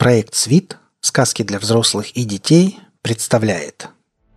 Проект «Свит. Сказки для взрослых и детей» представляет.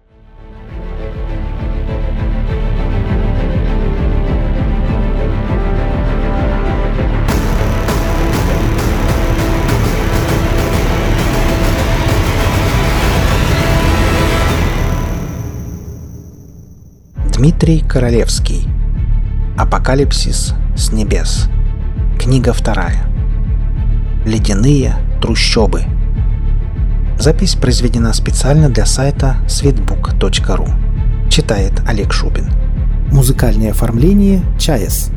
Дмитрий Королевский. Апокалипсис с небес. Книга 2. Ледяные трущобы. Запись произведена специально для сайта sweetbook.ru. Читает Олег Шубин. Музыкальное оформление ЧАЭС.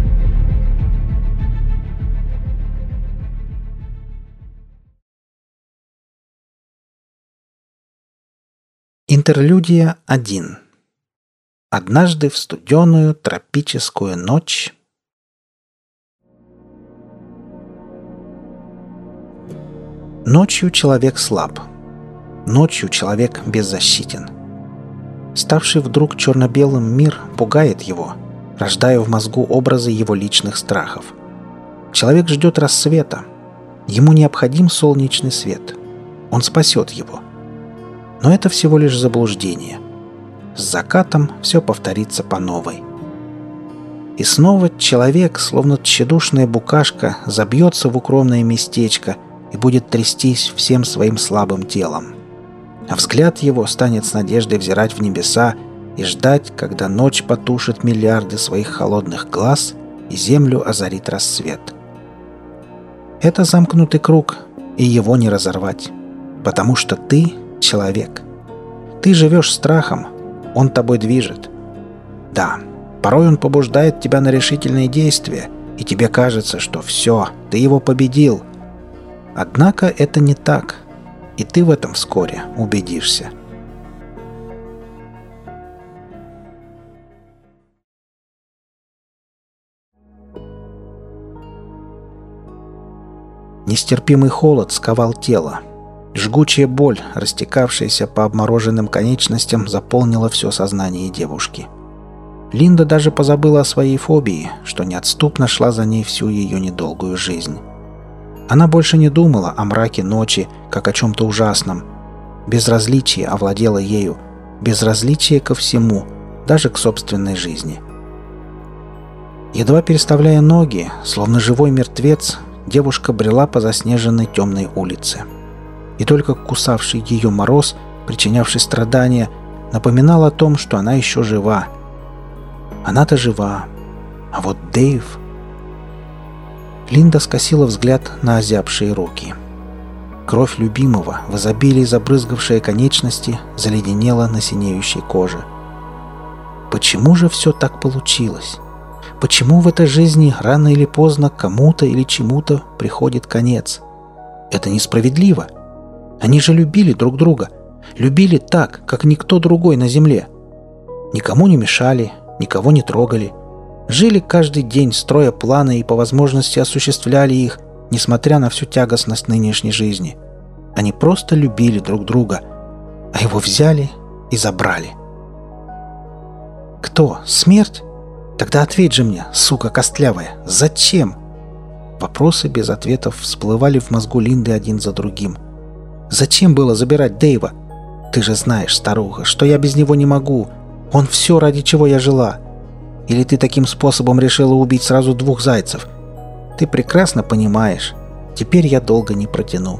Интерлюдия 1. Однажды в студеную тропическую ночь. Ночью человек слаб. Ночью человек беззащитен. Ставший вдруг черно-белым мир пугает его, рождая в мозгу образы его личных страхов. Человек ждет рассвета. Ему необходим солнечный свет. Он спасет его. Но это всего лишь заблуждение. С закатом все повторится по новой. И снова человек, словно тщедушная букашка, забьется в укромное местечко и будет трястись всем своим слабым телом. А взгляд его станет с надеждой взирать в небеса и ждать, когда ночь потушит миллиарды своих холодных глаз и землю озарит рассвет. Это замкнутый круг, и его не разорвать, потому что ты — человек. Ты живешь страхом, он тобой движет. Да, порой он побуждает тебя на решительные действия, и тебе кажется, что все, ты его победил. Однако это не так, и ты в этом вскоре убедишься. Нестерпимый холод сковал тело. Жгучая боль, растекавшаяся по обмороженным конечностям, заполнила все сознание девушки. Линда даже позабыла о своей фобии, что неотступно шла за ней всю ее недолгую жизнь. Она больше не думала о мраке ночи, как о чем-то ужасном. Безразличие овладело ею, безразличие ко всему, даже к собственной жизни. Едва переставляя ноги, словно живой мертвец, девушка брела по заснеженной темной улице. И только кусавший ее мороз, причинявший страдания, напоминал о том, что она еще жива. Она-то жива, а вот Дэйв... Линда скосила взгляд на озябшие руки. Кровь любимого, в изобилии забрызгавшая конечности, заледенела на синеющей коже. Почему же все так получилось? Почему в этой жизни рано или поздно кому-то или чему-то приходит конец? Это несправедливо. Они же любили друг друга. Любили так, как никто другой на земле. Никому не мешали, никого не трогали. Жили каждый день, строя планы и по возможности осуществляли их, несмотря на всю тягостность нынешней жизни. Они просто любили друг друга, а его взяли и забрали. Кто? Смерть? Тогда ответь же мне, сука костлявая, зачем? Вопросы без ответов всплывали в мозгу Линды один за другим. Зачем было забирать Дэйва? Ты же знаешь, старуха, что я без него не могу. Он все, ради чего я жила. Или ты таким способом решила убить сразу 2 зайцев? Ты прекрасно понимаешь. Теперь я долго не протяну.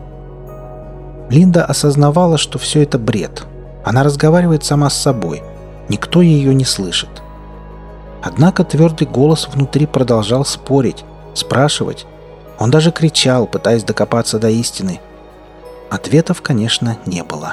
Линда осознавала, что все это бред. Она разговаривает сама с собой. Никто ее не слышит. Однако твердый голос внутри продолжал спорить, спрашивать. Он даже кричал, пытаясь докопаться до истины. Ответов, конечно, не было.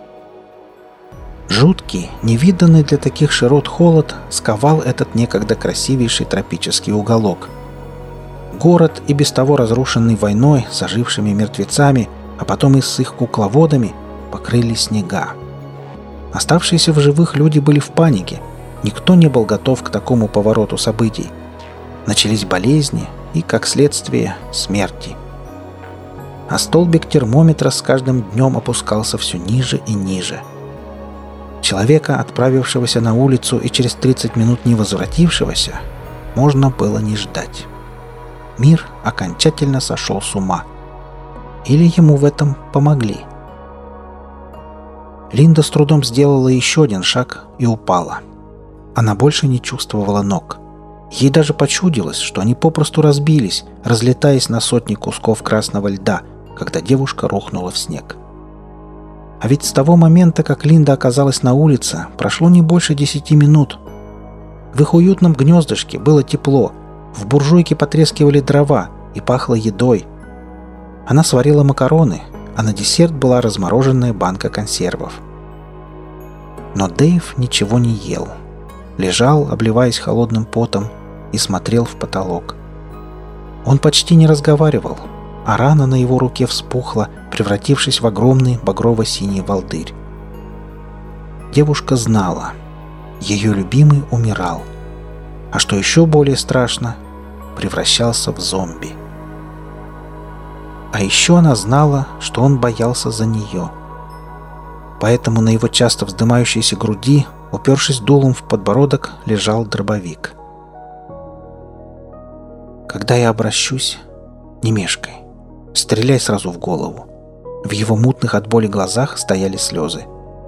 Жуткий, невиданный для таких широт холод сковал этот некогда красивейший тропический уголок. Город, и без того разрушенный войной, с ожившими мертвецами, а потом и с их кукловодами, покрыли снега. Оставшиеся в живых люди были в панике. Никто не был готов к такому повороту событий. Начались болезни и, как следствие, смерти. А столбик термометра с каждым днем опускался все ниже и ниже. Человека, отправившегося на улицу и через 30 минут не возвратившегося, можно было не ждать. Мир окончательно сошел с ума. Или ему в этом помогли? Линда с трудом сделала еще один шаг и упала. Она больше не чувствовала ног. Ей даже почудилось, что они попросту разбились, разлетаясь на сотни кусков красного льда, когда девушка рухнула в снег. А ведь с того момента, как Линда оказалась на улице, прошло не больше 10 минут. В их уютном гнездышке было тепло, в буржуйке потрескивали дрова и пахло едой. Она сварила макароны, а на десерт была размороженная банка консервов. Но Дэйв ничего не ел. Лежал, обливаясь холодным потом, и смотрел в потолок. Он почти не разговаривал, а рана на его руке вспухла, превратившись в огромный багрово-синий волдырь. Девушка знала. Ее любимый умирал. А что еще более страшно, превращался в зомби. А еще она знала, что он боялся за нее. Поэтому на его часто вздымающейся груди, упершись дулом в подбородок, лежал дробовик. «Когда я обращусь, не мешкай. Стреляй сразу в голову». В его мутных от боли глазах стояли слезы.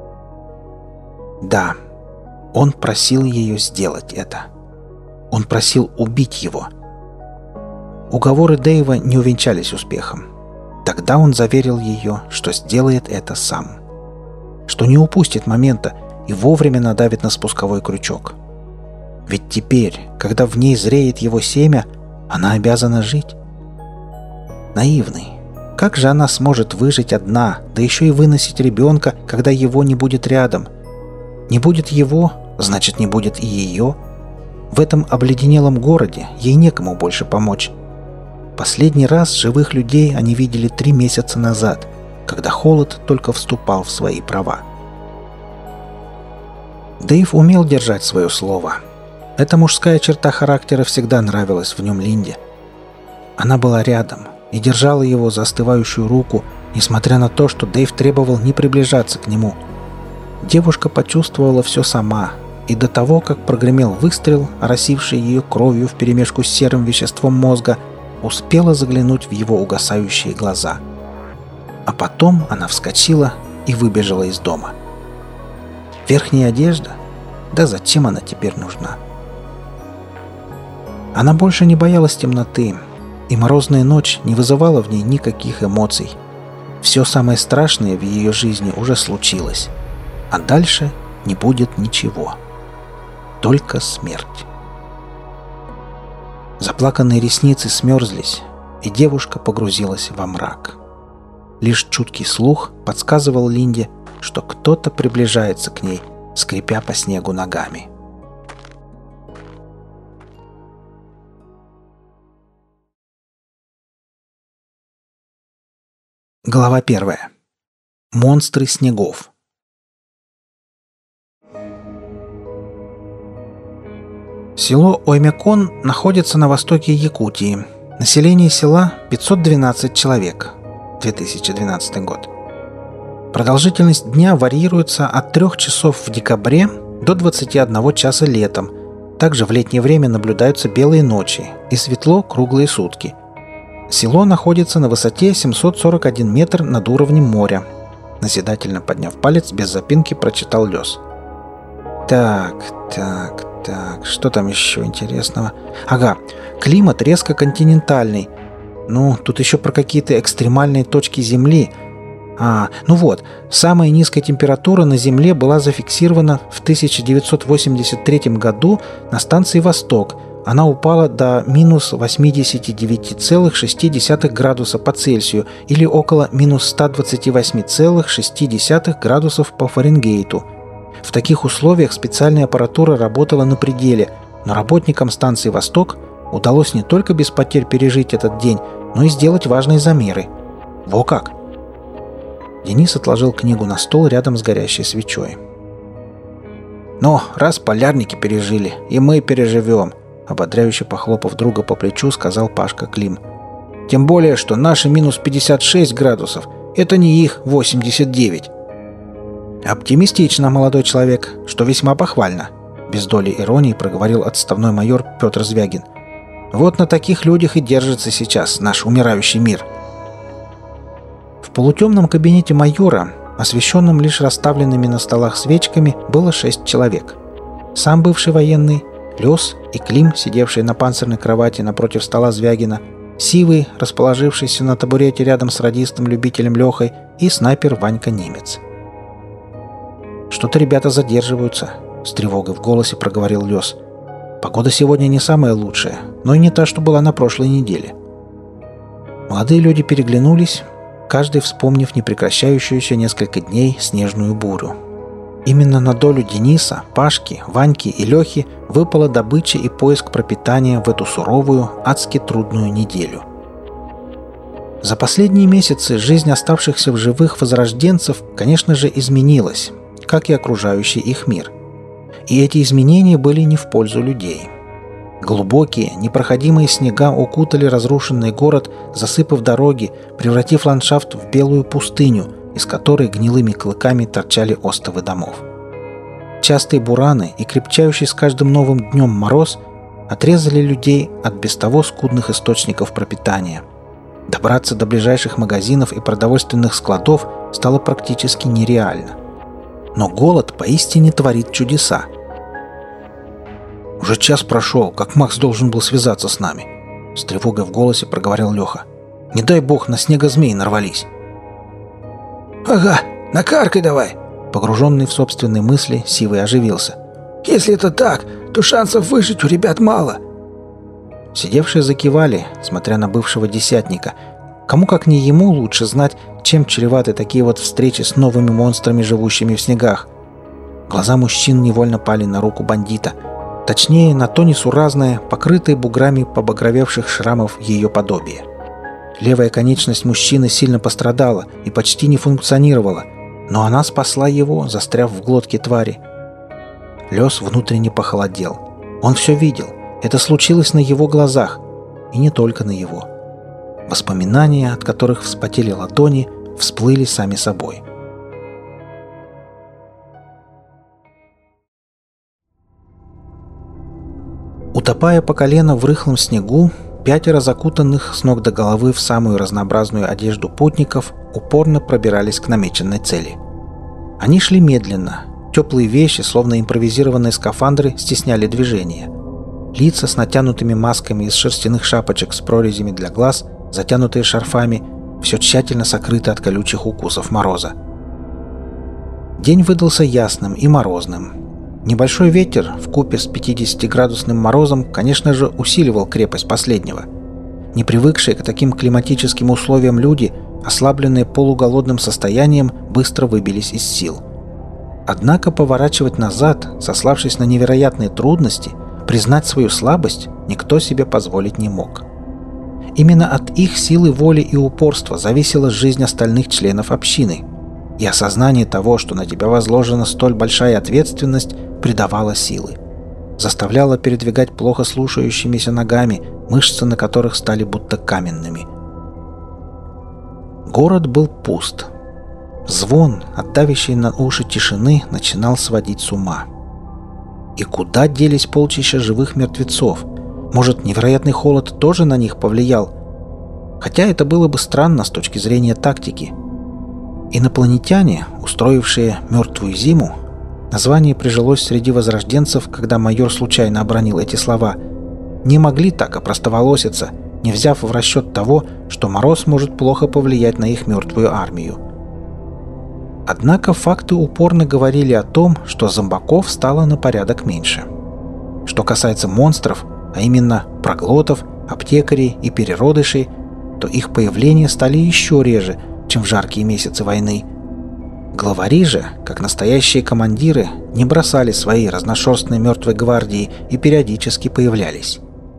Да, он просил ее сделать это. Он просил убить его. Уговоры Дэйва не увенчались успехом. Тогда он заверил ее, что сделает это сам. Что не упустит момента и вовремя надавит на спусковой крючок. Ведь теперь, когда в ней зреет его семя, она обязана жить. Наивный. Как же она сможет выжить одна, да еще и выносить ребенка, когда его не будет рядом? Не будет его, значит, не будет и ее. В этом обледенелом городе ей некому больше помочь. Последний раз живых людей они видели 3 месяца назад, когда холод только вступал в свои права. Дэйв умел держать свое слово. Эта мужская черта характера всегда нравилась в нем Линде. Она была рядом и держала его за остывающую руку, несмотря на то, что Дэйв требовал не приближаться к нему. Девушка почувствовала все сама, и до того, как прогремел выстрел, оросивший ее кровью вперемешку с серым веществом мозга, успела заглянуть в его угасающие глаза. А потом она вскочила и выбежала из дома. Верхняя одежда? Да зачем она теперь нужна? Она больше не боялась темноты, и морозная ночь не вызывала в ней никаких эмоций. Все самое страшное в ее жизни уже случилось, а дальше не будет ничего. Только смерть. Заплаканные ресницы смерзлись, и девушка погрузилась во мрак. Лишь чуткий слух подсказывал Линде, что кто-то приближается к ней, скрипя по снегу ногами. Глава 1. Монстры снегов. Село Оймякон находится на востоке Якутии. Население села 512 человек. 2012 год. Продолжительность дня варьируется от 3 часов в декабре до 21 часа летом. Также в летнее время наблюдаются белые ночи и светло круглые сутки. Село находится на высоте 741 метр над уровнем моря. Назидательно подняв палец, без запинки прочитал Лёс. Так, что там еще интересного? Ага, климат резко континентальный. Ну, тут еще про какие-то экстремальные точки Земли. Ну вот, самая низкая температура на Земле была зафиксирована в 1983 году на станции «Восток». Она упала до минус 89,6 градуса по Цельсию или около минус 128,6 градусов по Фаренгейту. В таких условиях специальная аппаратура работала на пределе, но работникам станции «Восток» удалось не только без потерь пережить этот день, но и сделать важные замеры. Во как! Денис отложил книгу на стол рядом с горящей свечой. «Ну, раз полярники пережили, и мы переживем», — ободряюще похлопав друга по плечу, сказал Пашка Клим. «Тем более, что наши минус 56 градусов — это не их 89». «Оптимистично, молодой человек, что весьма похвально», — без доли иронии проговорил отставной майор Петр Звягин. «Вот на таких людях и держится сейчас наш умирающий мир». полутемном кабинете майора, освещенном лишь расставленными на столах свечками, было 6 человек. Сам бывший военный, Лёс и Клим, сидевшие на панцирной кровати напротив стола Звягина, Сивый, расположившийся на табурете рядом с радистом-любителем Лехой, и снайпер Ванька Немец. «Что-то ребята задерживаются», — с тревогой в голосе проговорил Лёс. «Погода сегодня не самая лучшая, но и не та, что была на прошлой неделе». Молодые люди переглянулись, каждый вспомнив непрекращающуюся несколько дней снежную бурю. Именно на долю Дениса, Пашки, Ваньки и Лехи выпала добыча и поиск пропитания в эту суровую, адски трудную неделю. За последние месяцы жизнь оставшихся в живых возрожденцев, конечно же, изменилась, как и окружающий их мир. И эти изменения были не в пользу людей. Глубокие, непроходимые снега укутали разрушенный город, засыпав дороги, превратив ландшафт в белую пустыню, из которой гнилыми клыками торчали остовы домов. Частые бураны и крепчающий с каждым новым днем мороз отрезали людей от без того скудных источников пропитания. Добраться до ближайших магазинов и продовольственных складов стало практически нереально. Но голод поистине творит чудеса. «Уже час прошел, как Макс должен был связаться с нами», — с тревогой в голосе проговорил Леха. «Не дай бог, на снегозмей нарвались». «Ага, накаркай давай!» Погруженный в собственные мысли, Сивый оживился. «Если это так, то шансов выжить у ребят мало». Сидевшие закивали, смотря на бывшего десятника. Кому как не ему лучше знать, чем чреваты такие вот встречи с новыми монстрами, живущими в снегах. Глаза мужчин невольно пали на руку бандита. Точнее, на то несуразное, покрытое буграми побагровевших шрамов ее подобие. Левая конечность мужчины сильно пострадала и почти не функционировала, но она спасла его, застряв в глотке твари. Лёс внутренне похолодел. Он все видел. Это случилось на его глазах. И не только на его. Воспоминания, от которых вспотели ладони, всплыли сами собой. Утопая по колено в рыхлом снегу, 5 закутанных с ног до головы в самую разнообразную одежду путников упорно пробирались к намеченной цели. Они шли медленно. Теплые вещи, словно импровизированные скафандры, стесняли движение. Лица с натянутыми масками из шерстяных шапочек с прорезями для глаз, затянутые шарфами, все тщательно сокрыто от колючих укусов мороза. День выдался ясным и морозным. Небольшой ветер вкупе с 50-градусным морозом, конечно же, усиливал крепость последнего. Не привыкшие к таким климатическим условиям люди, ослабленные полуголодным состоянием, быстро выбились из сил. Однако поворачивать назад, сославшись на невероятные трудности, признать свою слабость никто себе позволить не мог. Именно от их силы воли и упорства зависела жизнь остальных членов общины. И осознание того, что на тебя возложена столь большая ответственность, придавало силы. Заставляло передвигать плохо слушающимися ногами, мышцы на которых стали будто каменными. Город был пуст. Звон, отдавящий на уши тишины, начинал сводить с ума. И куда делись полчища живых мертвецов? Может, невероятный холод тоже на них повлиял? Хотя это было бы странно с точки зрения тактики. Инопланетяне, устроившие мертвую зиму, название прижилось среди возрожденцев, когда майор случайно обронил эти слова, не могли так опростоволоситься, не взяв в расчет того, что мороз может плохо повлиять на их мертвую армию. Однако факты упорно говорили о том, что зомбаков стало на порядок меньше. Что касается монстров, а именно проглотов, аптекарей и переродышей, то их появления стали еще реже, чем в жаркие месяцы войны. Главари же, как настоящие командиры, не бросали свои разношерстные мертвой гвардии и периодически появлялись.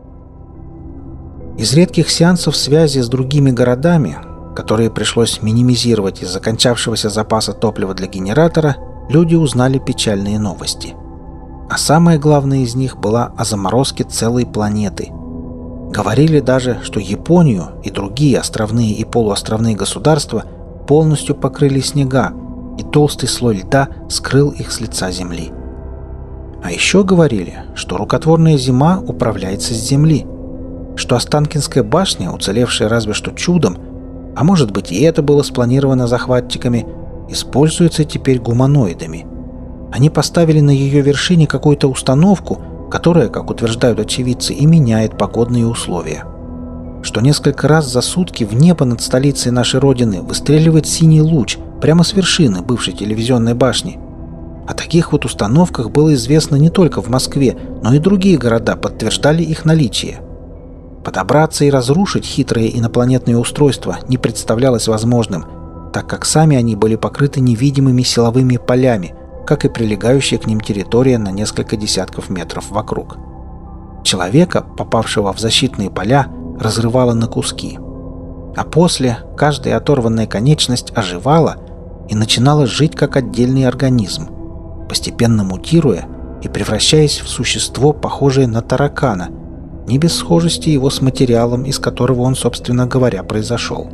Из редких сеансов связи с другими городами, которые пришлось минимизировать из закончавшегося запаса топлива для генератора, люди узнали печальные новости. А самое главное из них была о заморозке целой планеты. Говорили даже, что Японию и другие островные и полуостровные государства полностью покрыли снега, и толстый слой льда скрыл их с лица земли. А еще говорили, что рукотворная зима управляется с земли, что Останкинская башня, уцелевшая разве что чудом, а может быть и это было спланировано захватчиками, используется теперь гуманоидами. Они поставили на ее вершине какую-то установку, которая, как утверждают очевидцы, и меняет погодные условия. Что несколько раз за сутки в небо над столицей нашей Родины выстреливает синий луч прямо с вершины бывшей телевизионной башни. О таких вот установках было известно не только в Москве, но и другие города подтверждали их наличие. Подобраться и разрушить хитрые инопланетные устройства не представлялось возможным, так как сами они были покрыты невидимыми силовыми полями, как и прилегающая к ним территория на несколько десятков метров вокруг. Человека, попавшего в защитные поля, разрывало на куски. А после каждая оторванная конечность оживала и начинала жить как отдельный организм, постепенно мутируя и превращаясь в существо, похожее на таракана, не без схожести его с материалом, из которого он, собственно говоря, произошел.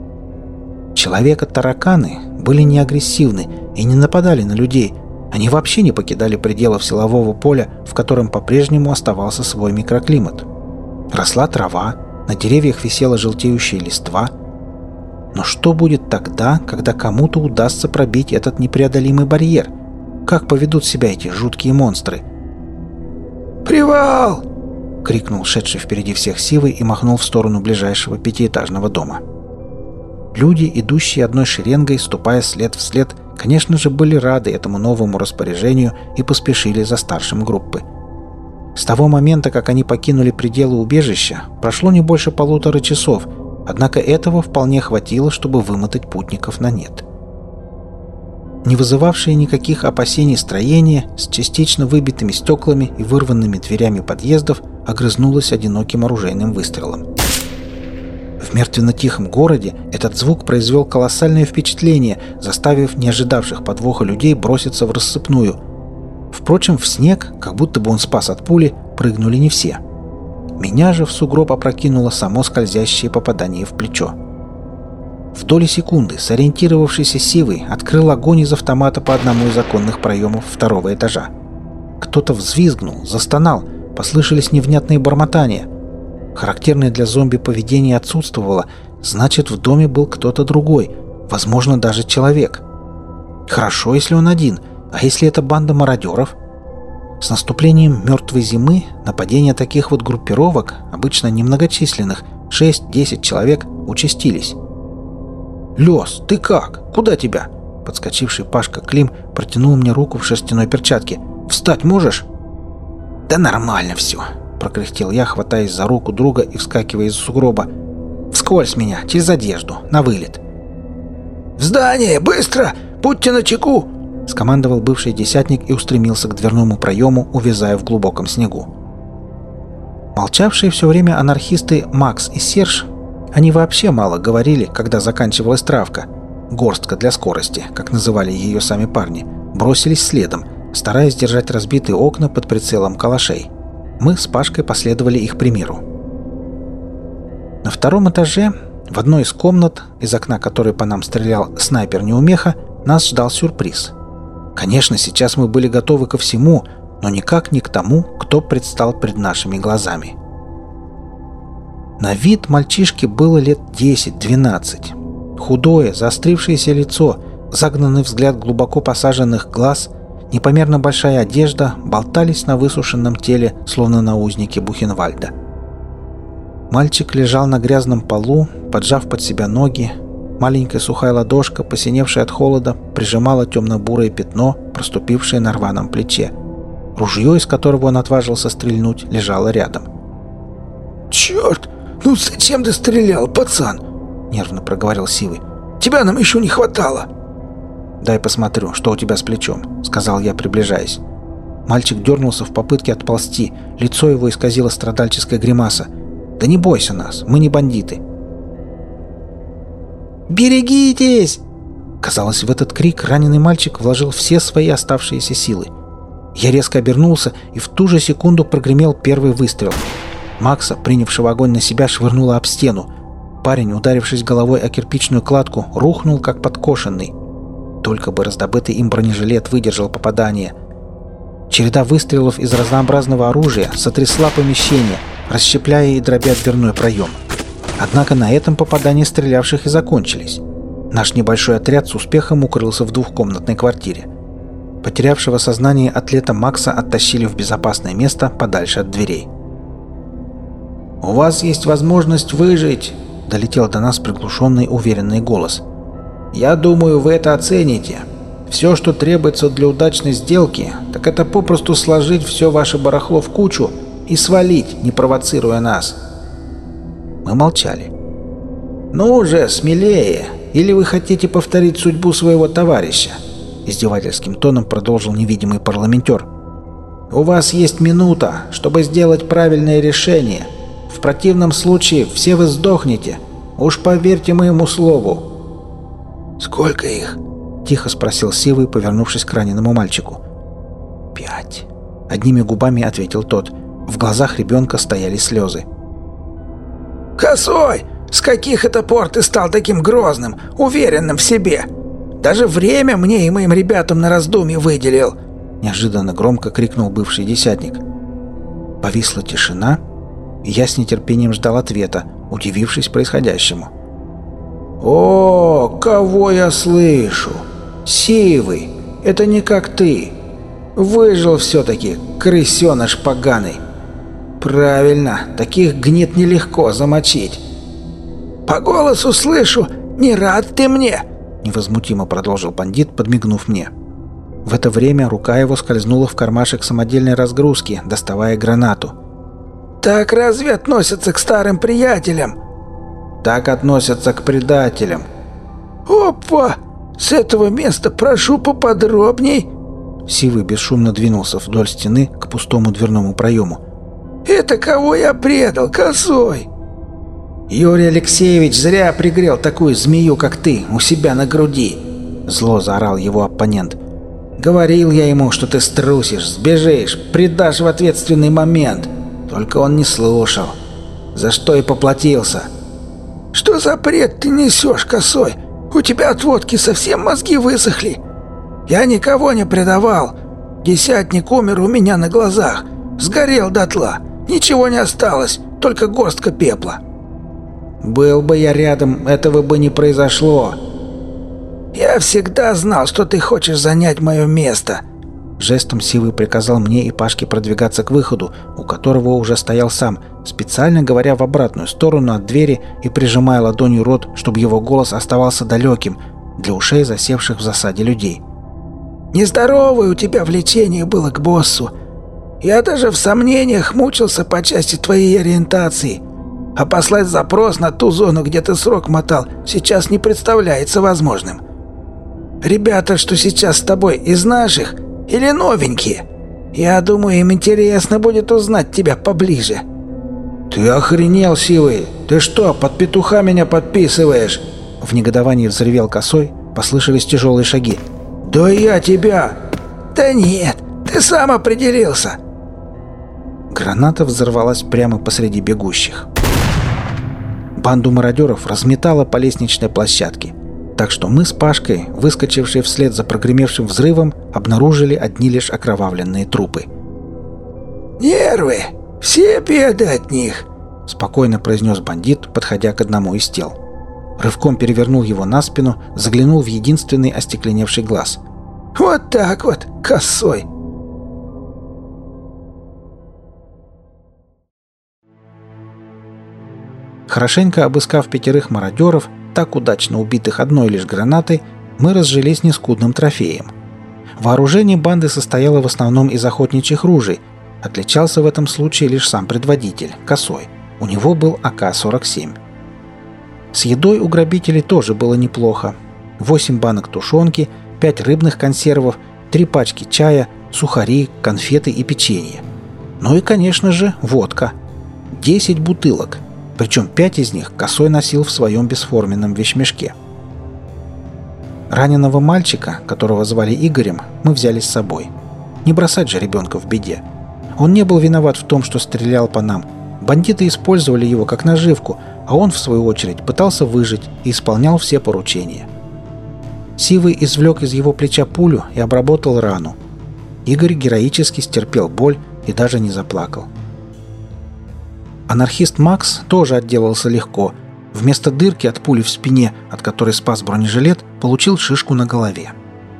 Человека-тараканы были не агрессивны и не нападали на людей, они вообще не покидали пределов силового поля, в котором по-прежнему оставался свой микроклимат. Росла трава, на деревьях висела желтеющая листва. Но что будет тогда, когда кому-то удастся пробить этот непреодолимый барьер? Как поведут себя эти жуткие монстры? «Привал!» — крикнул шедший впереди всех Сивый и махнул в сторону ближайшего пятиэтажного дома. Люди, идущие одной шеренгой, ступая след в след, конечно же, были рады этому новому распоряжению и поспешили за старшим группы. С того момента, как они покинули пределы убежища, прошло не больше 1,5 часов, однако этого вполне хватило, чтобы вымотать путников на нет. Не вызывавшее никаких опасений строение с частично выбитыми стеклами и вырванными дверями подъездов огрызнулось одиноким оружейным выстрелом. В мертвенно-тихом городе этот звук произвел колоссальное впечатление, заставив не ожидавших подвоха людей броситься в рассыпную. Впрочем, в снег, как будто бы он спас от пули, прыгнули не все. Меня же в сугроб опрокинуло само скользящее попадание в плечо. В доли секунды сориентировавшийся Сивый открыл огонь из автомата по одному из оконных проемов 2-го этажа. Кто-то взвизгнул, застонал, послышались невнятные бормотания. Характерное для зомби поведение отсутствовало, значит, в доме был кто-то другой, возможно, даже человек. Хорошо, если он один, а если это банда мародеров? С наступлением мертвой зимы нападения таких вот группировок, обычно немногочисленных, 6-10 человек, участились. «Лёс, ты как? Куда тебя?» Подскочивший Пашка Клим протянул мне руку в шерстяной перчатке. «Встать можешь?» «Да нормально все», — прокряхтел я, хватаясь за руку друга и вскакивая из сугроба. «Вскользь меня, через одежду, на вылет». «В здание! Быстро! Будьте начеку!» — скомандовал бывший десятник и устремился к дверному проему, увязая в глубоком снегу. Молчавшие все время анархисты Макс и Серж, они вообще мало говорили, когда заканчивалась травка. Горстка для скорости, как называли ее сами парни, бросились следом, стараясь держать разбитые окна под прицелом калашей. Мы с Пашкой последовали их примеру. На 2-м этаже, в одной из комнат, из окна которой по нам стрелял снайпер-неумеха, нас ждал сюрприз. Конечно, сейчас мы были готовы ко всему, но никак не к тому, кто предстал пред нашими глазами. На вид мальчишке было лет 10-12. Худое, заострившееся лицо, загнанный взгляд глубоко посаженных глаз, непомерно большая одежда болтались на высушенном теле, словно на узнике Бухенвальда. Мальчик лежал на грязном полу, поджав под себя ноги. Маленькая сухая ладошка, посиневшая от холода, прижимала темно-бурое пятно, проступившее на рваном плече. Ружье, из которого он отважился стрельнуть, лежало рядом. «Черт! Ну зачем ты стрелял, пацан?» — нервно проговорил Сивый. «Тебя нам еще не хватало!» «Дай посмотрю, что у тебя с плечом», — сказал я, приближаясь. Мальчик дернулся в попытке отползти, лицо его исказило страдальческая гримаса. «Да не бойся нас, мы не бандиты». «Берегитесь!» Казалось, в этот крик раненый мальчик вложил все свои оставшиеся силы. Я резко обернулся, и в ту же секунду прогремел первый выстрел. Макса, принявшего огонь на себя, швырнуло об стену. Парень, ударившись головой о кирпичную кладку, рухнул, как подкошенный. Только бы раздобытый им бронежилет выдержал попадание. Череда выстрелов из разнообразного оружия сотрясла помещение, расщепляя и дробя дверной проем. Однако на этом попадания стрелявших и закончились. Наш небольшой отряд с успехом укрылся в двухкомнатной квартире. Потерявшего сознание атлета Макса оттащили в безопасное место подальше от дверей. «У вас есть возможность выжить», — долетел до нас приглушенный, уверенный голос. «Я думаю, вы это оцените. Все, что требуется для удачной сделки, так это попросту сложить все ваше барахло в кучу и свалить, не провоцируя нас». Мы молчали. «Ну же, смелее! Или вы хотите повторить судьбу своего товарища?» Издевательским тоном продолжил невидимый парламентер. «У вас есть минута, чтобы сделать правильное решение. В противном случае все вы сдохнете. Уж поверьте моему слову». «Сколько их?» — тихо спросил Сивый, повернувшись к раненому мальчику. 5. Одними губами ответил тот. В глазах ребенка стояли слезы. «Косой! С каких это пор ты стал таким грозным, уверенным в себе? Даже время мне и моим ребятам на раздумье выделил!» Неожиданно громко крикнул бывший десятник. Повисла тишина, и я с нетерпением ждал ответа, удивившись происходящему. «О, кого я слышу! Сивый! Это не как ты! Выжил все-таки, крысеныш поганый! Правильно, таких гнид нелегко замочить!» «По голосу слышу, не рад ты мне!» — невозмутимо продолжил бандит, подмигнув мне. В это время рука его скользнула в кармашек самодельной разгрузки, доставая гранату. «Так разве относятся к старым приятелям?» «Так относятся к предателям». «Опа! С этого места прошу поподробней!» Сивый бесшумно двинулся вдоль стены к пустому дверному проему. «Это кого я предал, Косой?» «Юрий Алексеевич зря пригрел такую змею, как ты, у себя на груди!» Зло заорал его оппонент. «Говорил я ему, что ты струсишь, сбежишь, предашь в ответственный момент. Только он не слушал. За что и поплатился». «Что за бред ты несешь, Косой? У тебя от водки совсем мозги высохли. Я никого не предавал. Десятник умер у меня на глазах. Сгорел дотла. Ничего не осталось, только горстка пепла». «Был бы я рядом, этого бы не произошло». «Я всегда знал, что ты хочешь занять мое место». Жестом Сивый приказал мне и Пашке продвигаться к выходу, у которого уже стоял сам, специально говоря в обратную сторону от двери и прижимая ладонью рот, чтобы его голос оставался далеким для ушей засевших в засаде людей. «Нездоровое у тебя влечение было к боссу. Я даже в сомнениях мучился по части твоей ориентации. А послать запрос на ту зону, где ты срок мотал, сейчас не представляется возможным. Ребята, что сейчас с тобой, из наших или новенькие? Я думаю, им интересно будет узнать тебя поближе». «Ты охренел, Сивый? Ты что, под петуха меня подписываешь?» В негодовании взревел Косой, послышались тяжелые шаги. «Да я тебя!» «Да нет, ты сам определился!» Граната взорвалась прямо посреди бегущих. Банду мародеров разметало по лестничной площадке, так что мы с Пашкой, выскочившие вслед за прогремевшим взрывом, обнаружили одни лишь окровавленные трупы. «Нервы! Все беды от них!» — спокойно произнес бандит, подходя к одному из тел. Рывком перевернул его на спину, заглянул в единственный остекленевший глаз. «Вот так вот, Косой!» Хорошенько обыскав 5 мародеров, так удачно убитых одной лишь гранатой, мы разжились нескудным трофеем. Вооружение банды состояло в основном из охотничьих ружей. Отличался в этом случае лишь сам предводитель, Косой. У него был АК-47. С едой у грабителей тоже было неплохо. 8 банок тушенки, 5 рыбных консервов, 3 пачки чая, сухари, конфеты и печенье. Ну и, конечно же, водка. 10 бутылок. Причем 5 из них Косой носил в своем бесформенном вещмешке. Раненого мальчика, которого звали Игорем, мы взяли с собой. Не бросать же ребенка в беде. Он не был виноват в том, что стрелял по нам. Бандиты использовали его как наживку, а он, в свою очередь, пытался выжить и исполнял все поручения. Сивый извлек из его плеча пулю и обработал рану. Игорь героически стерпел боль и даже не заплакал. Анархист Макс тоже отделался легко, Вместо дырки от пули в спине, от которой спас бронежилет, получил шишку на голове.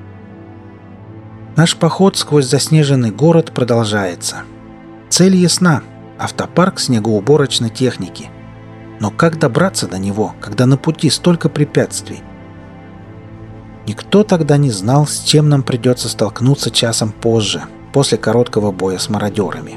Наш поход сквозь заснеженный город продолжается. Цель ясна – автопарк снегоуборочной техники. Но как добраться до него, когда на пути столько препятствий? Никто тогда не знал, с чем нам придется столкнуться часом позже, после короткого боя с мародерами.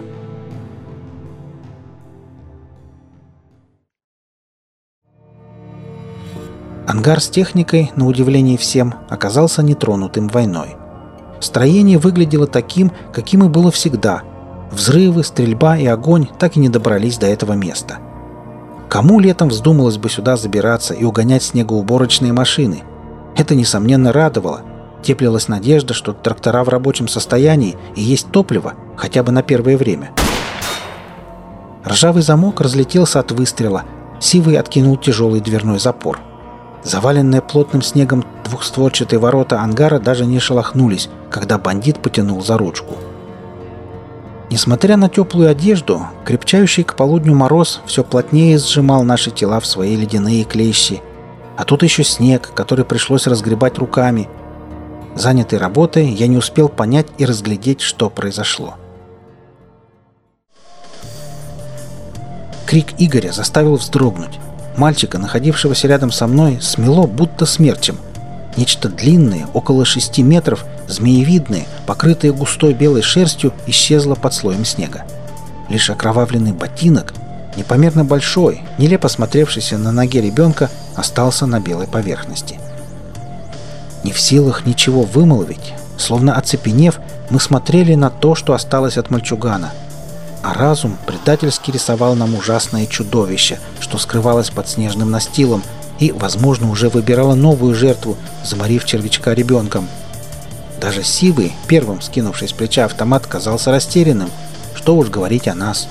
Ангар с техникой, на удивление всем, оказался нетронутым войной. Строение выглядело таким, каким и было всегда. Взрывы, стрельба и огонь так и не добрались до этого места. Кому летом вздумалось бы сюда забираться и угонять снегоуборочные машины? Это, несомненно, радовало. Теплилась надежда, что трактора в рабочем состоянии и есть топливо, хотя бы на первое время. Ржавый замок разлетелся от выстрела. Сивый откинул тяжелый дверной запор. Заваленные плотным снегом двухстворчатые ворота ангара даже не шелохнулись, когда бандит потянул за ручку. Несмотря на теплую одежду, крепчающий к полудню мороз все плотнее сжимал наши тела в свои ледяные клещи. А тут еще снег, который пришлось разгребать руками. Занятый работой, я не успел понять и разглядеть, что произошло. Крик Игоря заставил вздрогнуть. Мальчика, находившегося рядом со мной, смело будто смерчем. Нечто длинное, около 6 метров, змеевидное, покрытое густой белой шерстью, исчезло под слоем снега. Лишь окровавленный ботинок, непомерно большой, нелепо смотревшийся на ноге ребенка, остался на белой поверхности. Не в силах ничего вымолвить, словно оцепенев, мы смотрели на то, что осталось от мальчугана. А разум предательски рисовал нам ужасное чудовище, что скрывалось под снежным настилом и, возможно, уже выбирало новую жертву, заморив червячка ребенком. Даже Сивый, первым скинувший с плеча автомат, казался растерянным. Что уж говорить о нас.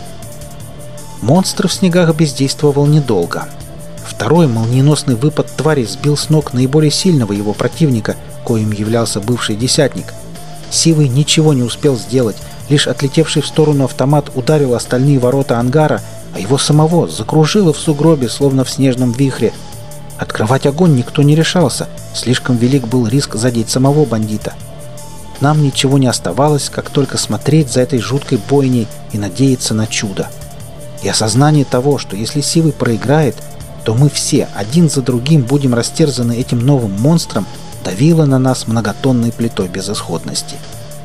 Монстр в снегах бездействовал недолго. Второй молниеносный выпад твари сбил с ног наиболее сильного его противника, коим являлся бывший десятник. Сивый ничего не успел сделать, лишь отлетевший в сторону автомат ударил остальные ворота ангара, а его самого закружило в сугробе, словно в снежном вихре. Открывать огонь никто не решался, слишком велик был риск задеть самого бандита. Нам ничего не оставалось, как только смотреть за этой жуткой бойней и надеяться на чудо. И осознание того, что если Сивый проиграет, то мы все один за другим будем растерзаны этим новым монстром, давило на нас многотонной плитой безысходности.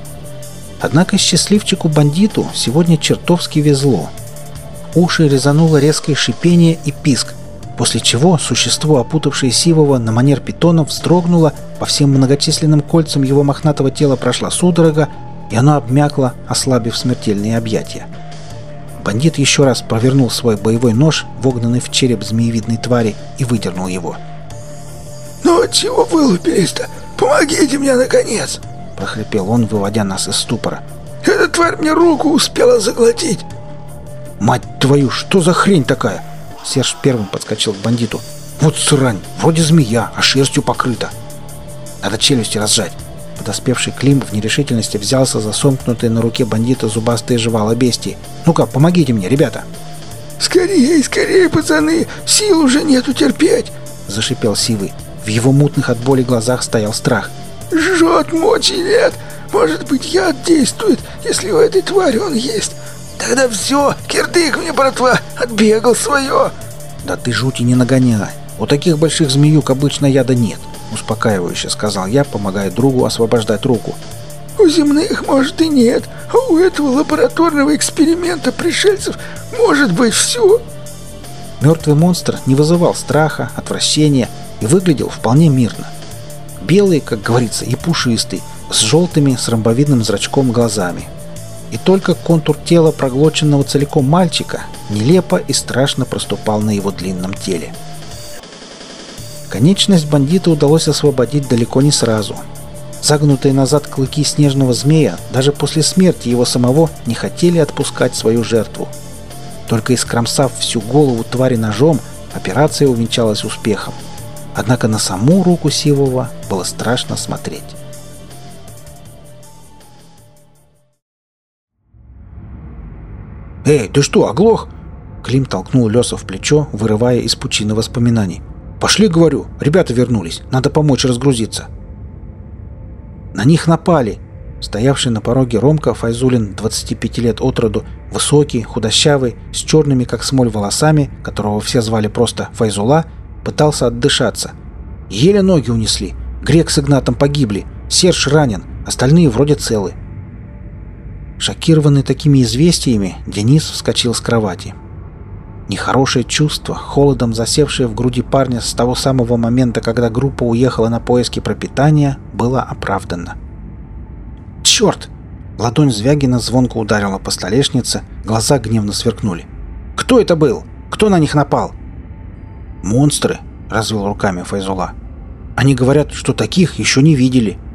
Однако счастливчику-бандиту сегодня чертовски везло. Уши резануло резкое шипение и писк, после чего существо, опутавшее Сивого на манер питона, вздрогнуло, по всем многочисленным кольцам его мохнатого тела прошла судорога, и оно обмякло, ослабив смертельные объятия. Бандит еще раз провернул свой боевой нож, вогнанный в череп змеевидной твари, и выдернул его. «Ну чего вылупились-то? Помогите мне, наконец!» — прохрипел он, выводя нас из ступора. «Эта тварь мне руку успела заглотить!» «Мать твою, что за хрень такая?» Серж первым подскочил к бандиту. «Вот срань, вроде змея, а шерстью покрыта. Надо челюсти разжать». Подоспевший Клим в нерешительности взялся за сомкнутые на руке бандита зубастые жвала бестии. «Ну-ка, помогите мне, ребята!» «Скорее, скорее, пацаны! Сил уже нету терпеть!» — зашипел Сивый. В его мутных от боли глазах стоял страх. «Жжет, мочи нет! Может быть, яд действует, если у этой твари он есть! Тогда все, кирдык мне, братва, отбегал свое!» «Да ты жути не нагоняй! У таких больших змеюк обычно яда нет!» — успокаивающе сказал я, помогая другу освобождать руку. «У земных, может, и нет, а у этого лабораторного эксперимента пришельцев может быть все!» Мертвый монстр не вызывал страха, отвращения и выглядел вполне мирно. Белый, как говорится, и пушистый, с желтыми, с ромбовидным зрачком глазами. И только контур тела проглоченного целиком мальчика нелепо и страшно проступал на его длинном теле. Конечность бандита удалось освободить далеко не сразу. Загнутые назад клыки снежного змея даже после смерти его самого не хотели отпускать свою жертву. Только искромсав всю голову твари ножом, операция увенчалась успехом. Однако на саму руку Сивого было страшно смотреть. «Эй, ты что, оглох?» Клим толкнул Лёса в плечо, вырывая из пучины воспоминаний. «Пошли, говорю, ребята вернулись, надо помочь разгрузиться». На них напали. Стоявший на пороге Ромка Файзулин, 25 лет от роду, высокий, худощавый, с черными как смоль волосами, которого все звали просто Файзула, пытался отдышаться. Еле ноги унесли. Грек с Игнатом погибли, Серж ранен, остальные вроде целы. Шокированный такими известиями, Денис вскочил с кровати. Нехорошее чувство, холодом засевшее в груди парня с того самого момента, когда группа уехала на поиски пропитания, было оправдано. «Черт!» Ладонь Звягина звонко ударила по столешнице, глаза гневно сверкнули. «Кто это был? Кто на них напал?» «Монстры!» — развел руками Файзула. «Они говорят, что таких еще не видели».